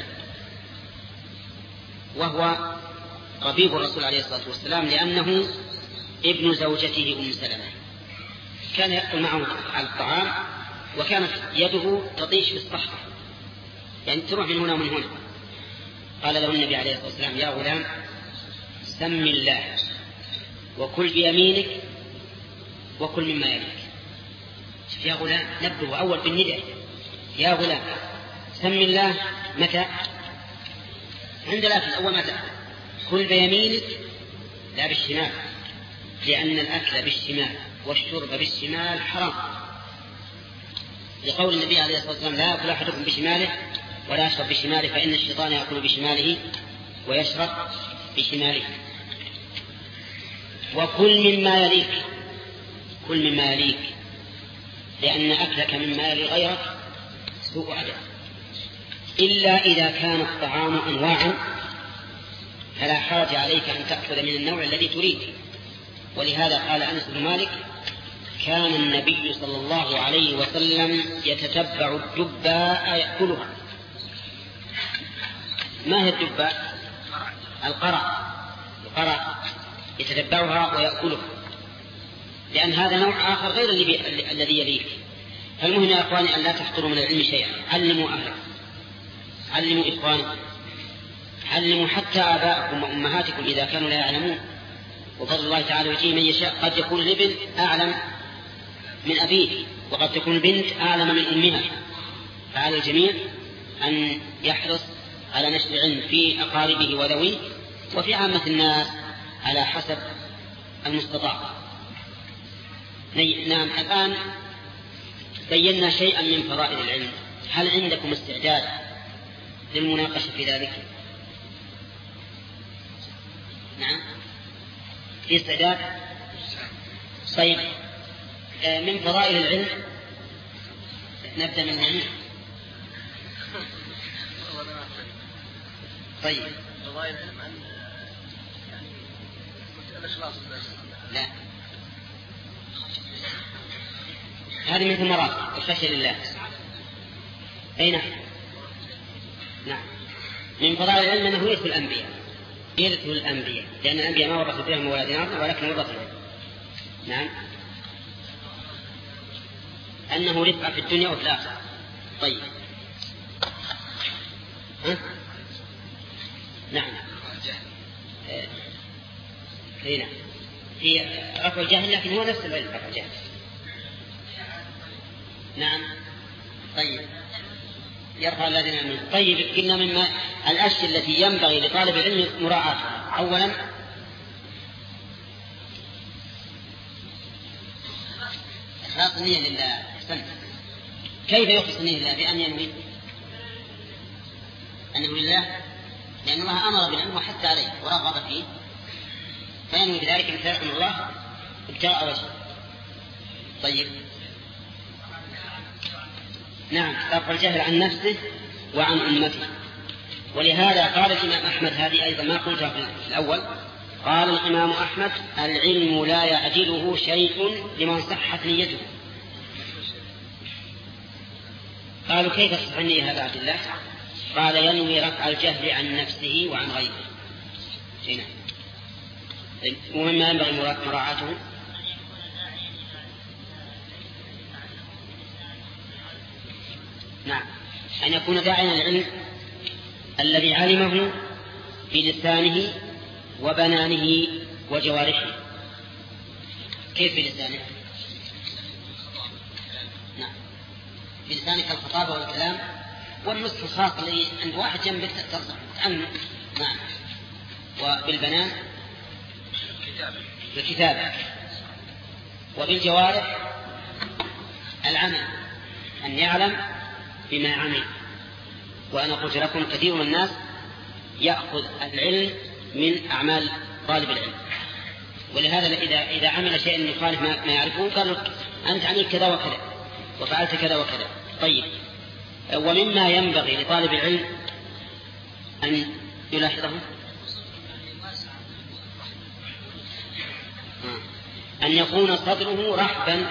وهو ربيب الرسول عليه الصلاة والسلام لأنه ابن زوجته أم سلمة. كان يأكل معه على الطعام وكانت يده تطيش في الصحفة، يعني تروح من هنا ومن هنا. قال له النبي عليه الصلاة والسلام يا غلام سم الله وكل بيمينك وكل مما يليك. يا غلام نبه أول بالنداء، يا غلام سم الله متى؟ عند الأكل أول متى؟ كل بيمينك لا بالشمال، لأن الأكل بالشمال والشرب بالشمال حرام، لقول النبي عليه الصلاة والسلام لا يأكل أحدكم بشماله ولا يشرب بشماله فإن الشيطان يأكل بشماله ويشرب بشماله. وكل مما يليك، كل مما يليك، لأن أكلك مما يلي غيرك سوء أدب، إلا إذا كان الطعام أنواعا فلا حرج عليك أن تأكل من النوع الذي تريد. ولهذا قال أنس بن مالك كان النبي صلى الله عليه وسلم يتتبع الدباء يأكلها. ما هي الدباء؟ القرع يتتبعها ويأكلها، لأن هذا نوع آخر غير الذي يليك. فالمهم يا أخواني أن لا تحقروا من العلم شيئا. علموا أهلكم، علموا إخوانكم، علموا حتى آباءكم وأمهاتكم إذا كانوا لا يعلمون. وفضل الله تعالى يؤتيه من يشاء. قد يكون الابن أعلم من أبيه وقد تكون البنت أعلم من أمها. فعلى الجميع أن يحرص على نشر العلم في أقاربه وذويه وفي عامة الناس على حسب المستطاع. نعم، الآن بينا شيئا من فرائض العلم. هل عندكم استعداد للمناقشة في ذلك؟ نعم في استعداد. طيب من فضائل العلم نبدأ من هنا. طيب فضائل العلم أن يعني الإخلاص لا، هذه من ثمرات الخشية لله. أي نعم. نعم من فضائل العلم أنه يرث الأنبياء، يرث الأنبياء، لأن الأنبياء ما ورثوا بهم ولا دينار ولكن ورثوا العلم. نعم أنه رفع في الدنيا وفي الآخرة. طيب نعم هنا في رفع الجهل، لكن هو نفس العلم رفع الجهل. نعم طيب يرفع الذين آمنوا. طيب قلنا مما الأشياء التي ينبغي لطالب العلم مراعاتها: أولا إخلاص النية لله. كيف يخلص النية لله؟ بأن ينوي أنه لله، لأن الله أمر بالعلم وحث عليه ورغب فيه، فينوي بذلك امتثالا من الله ابتغاء وجهه. طيب نعم رفع الجهل عن نفسه وعن أمته. ولهذا قال الإمام أحمد، هذه أيضا ما قلتها في الأول، قال الإمام أحمد: العلم لا يعجله شيء لمن صحت نيته. قالوا كيف تصح النية هذا عبد الله؟ قال: ينوي رفع الجهل عن نفسه وعن غيره. هنا ومما ينبغي مراعاته نعم أن يكون داعيا للعلم الذي علمه بلسانه وبنانه وجوارحه. كيف بلسانه؟ نعم بلسانك الخطابة والكلام والنصح الخاص الذي عند واحد جنبك تصح عنه. نعم وبالبنان بالكتابة، وبالجوارح العمل، أن يعلم بما عمل. وأنا قلت لكم كثير من الناس يأخذ العلم من أعمال طالب العلم، ولهذا إذا عمل شيئا يخالف ما يعرفه قالوا أنت عملت كذا وكذا وفعلت كذا وكذا. طيب ومما ينبغي لطالب العلم أن يلاحظه أن يكون صدره رحبا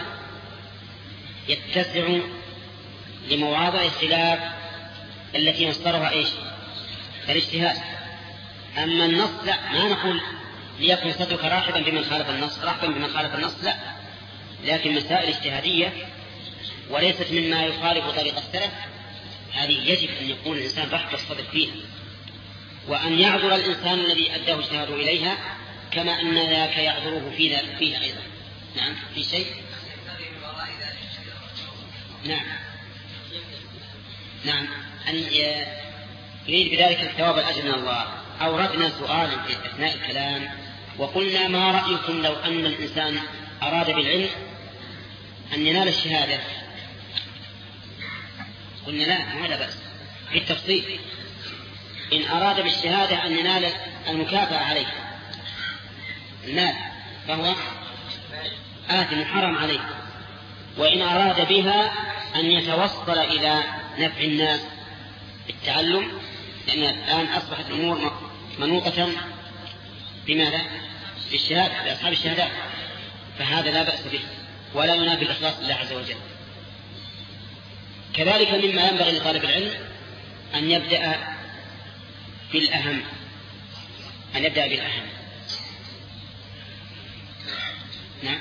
يتسع لمواضع الخلاف التي مصدرها إيش؟ الاجتهاد. أما النص لا، ما نقول ليكن صدرك رحبا بمن خالف النص، رحبا بمن خالف النص لا، لكن مسائل اجتهادية وليست مما يخالف طريق السلف، هذه يجب أن يكون الإنسان رحب الصدر فيها، وأن يعذر الإنسان الذي أداه اجتهاده إليها كما أن ذاك يعذره فيها أيضا. نعم في شيء. نعم نعم أن يريد بذلك الثواب الأجر من الله. أوردنا سؤالا في أثناء الكلام وقلنا: ما رأيكم لو أن الإنسان أراد بالعلم أن ينال الشهادة؟ قلنا لا، ما لا بأس في التفصيل. إن أراد بالشهادة أن ينال المكافأة عليه المال فهو آثم حرام عليه، وإن أراد بها أن يتوصل إلى نفع الناس بالتعلم، لأن الآن أصبحت الأمور منوطة بماذا؟ بالشهادة، بأصحاب الشهادات، فهذا لا بأس به ولا ينافي الإخلاص لله عز وجل. كذلك مما ينبغي لطالب العلم أن يبدأ بالأهم، أن يبدأ بالأهم. نعم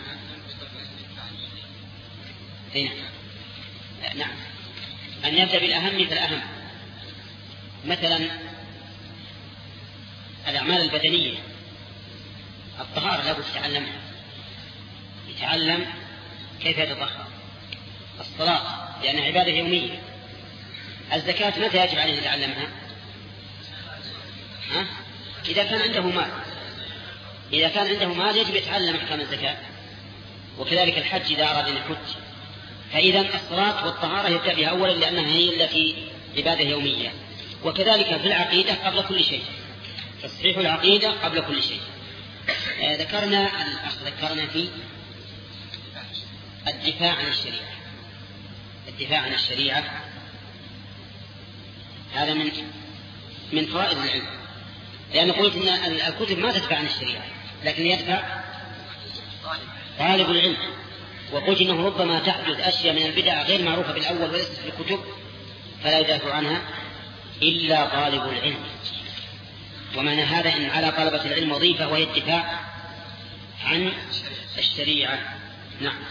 هنا. نعم أن يبدأ بالأهم فالأهم. مثلا الأعمال البدنية، الطهارة لابد يتعلمها، يتعلم كيف يتطهر. الصلاة لأنها عبادة يومية. الزكاة متى يجب عليه يتعلمها؟ إذا كان عنده مال. إذا كان عنده مال يجب يتعلم أحكام الزكاة. وكذلك الحج إذا أراد أن يحج. فإذا الصلاة والطهارة يبدأ بها أولا لأنها هي التي عبادة يومية. وكذلك في العقيدة قبل كل شيء، تصحيح العقيدة قبل كل شيء. ذكرنا في الدفاع عن الشريعة. هذا من فوائد العلم، لأن قلت إن الكتب ما تدفع عن الشريعة لكن يدفع طالب العلم، وقلت إنه ربما تحدث أشياء من البدع غير معروفة بالأول وليست في الكتب فلا يدافع عنها إلا طالب العلم. ومعنى هذا إن على طلبة العلم وظيفة وهي الدفاع عن الشريعة. نعم.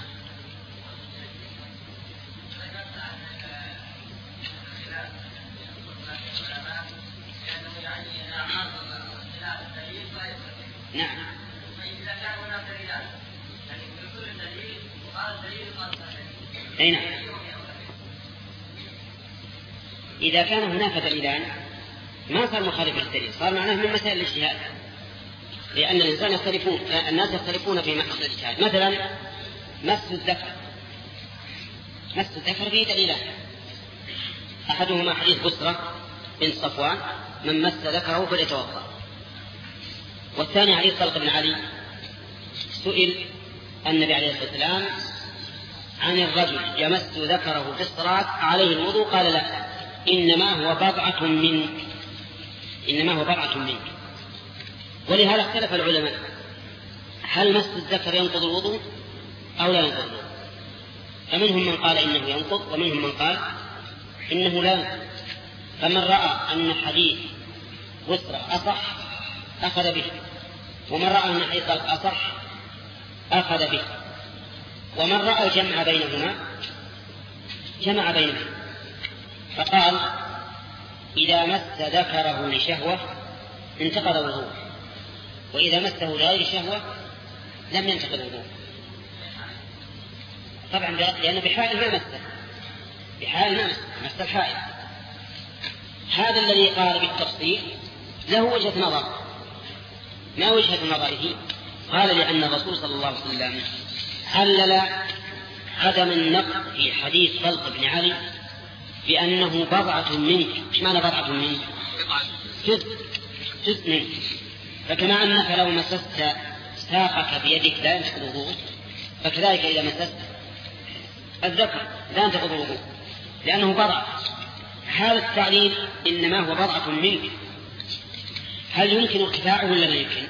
نعم. أي نعم. إذا كان هناك دليلان ما صار مخالف للدليل، صار معناه من مسائل الاجتهاد، لأن الناس يختلفون في محل الاجتهاد. مثلا مس الذكر فيه دليلان، أحدهما حديث بسرة بن صفوان من مس ذكره فليتوضأ، والثاني حديث طلق بن علي سئل النبي عليه الصلاة والسلام عن الرجل يمس ذكره في الصلاة عليه الوضوء، قال لا، إنما هو بضعة منك. ولهذا اختلف العلماء هل مس الذكر ينقض الوضوء أو لا ينقض الوضوء، فمنهم من قال إنه ينقض ومنهم من قال إنه لا ينقض. فمن رأى أن حديث بسرة أصح أخذ به، ومن رأى أن حديث طلق أصح أخذ به، ومن رأى جمع بينهما فقال إذا مس ذكره لشهوة انتقض وضوءه، وإذا مسه لغير شهوة لم ينتقض وضوءه. طبعا لأنه بحائل ما مس الحائل. هذا الذي قال بالتفصيل له وجهة نظر. ما وجهة نظره؟ قال لأن الرسول صلى الله عليه وسلم علل عدم النقض في حديث طلق بن علي بأنه بضعة منك. إيش معنى بضعة منك؟ جزء منك. فكما أنك لو مسست ساقك بيدك لا ينتقض وضوء، فكذلك إذا مسست الذكر لا ينتقض وضوء لأنه بضعة. هذا التعليل إنما هو بضعة منك، هل يمكن ارتفاعه ولا لا يمكن؟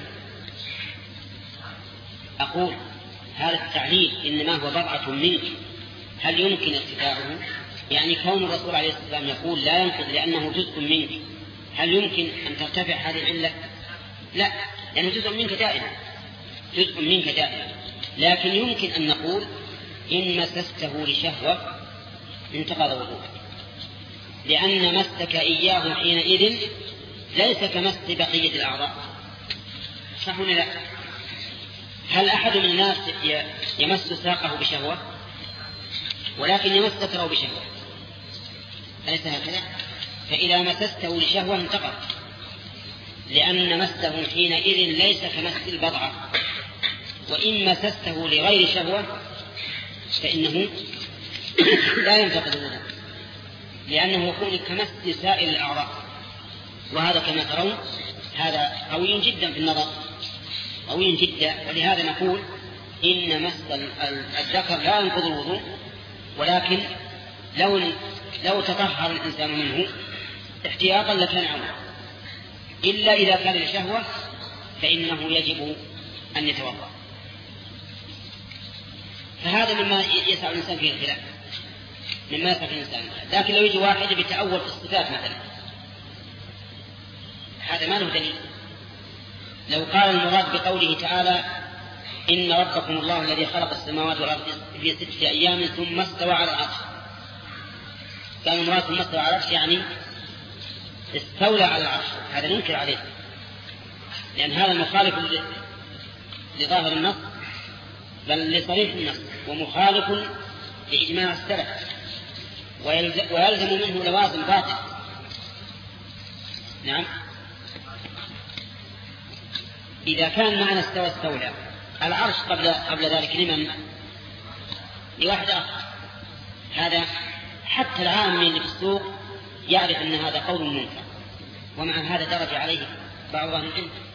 أقول هذا التعليل إنما هو بضعة منك، هل يمكن ارتفاعه؟ يعني كون الرسول عليه الصلاة والسلام يقول لا ينقض لأنه جزء منك، هل يمكن أن ترتفع هذه العلة؟ لا، لأنه جزء منك دائما. لكن يمكن أن نقول إن مسسته لشهوة انتقض وضوءك، لأن مسك إياه حينئذ ليس كمس بقية الأعضاء. صح ولا لا؟ هل أحد من الناس يمس ساقه بشهوة ولكن يمس ذكره بشهوة؟ أليس هكذا؟ فإذا مسسته لشهوة انتقض، لأن مسه حينئذ ليس كمس البضعة. وإن مسسته لغير شهوة فإنه لا ينتقض الوضوء، لأنه يكون كمس سائر الأعضاء. وهذا كما ترون هذا قوي جدا في النظر، قوي جدا. ولهذا نقول إن مس الذكر لا ينقض الوضوء، ولكن لو تطهر الإنسان منه احتياطا لكان أولى، إلا إذا كان لشهوة فإنه يجب أن يتوضأ. فهذا مما يسع الإنسان فيه الخلاف، مما يسع الإنسان. لكن لو يجي واحد بيتأول في الصفات مثلا، هذا ما له دليل. لو قال المراد بقوله تعالى إن ربكم الله الذي خلق السماوات والأرض في 6 أيام ثم استوى على العرش، كان المراد ثم استوى على العرش يعني استولى على العرش، هذا ننكر عليه، لأن هذا مخالف لظاهر النص بل لصريح النص، ومخالف لإجماع السلف، ويلزم منه لوازم باطل. نعم. إذا كان معنى استولى العرش قبل ذلك لمن؟ لواحد آخر. هذا حتى العام اللي في السوق يعرف أن هذا قول منكر، ومع هذا درج عليه بعض أهل العلم.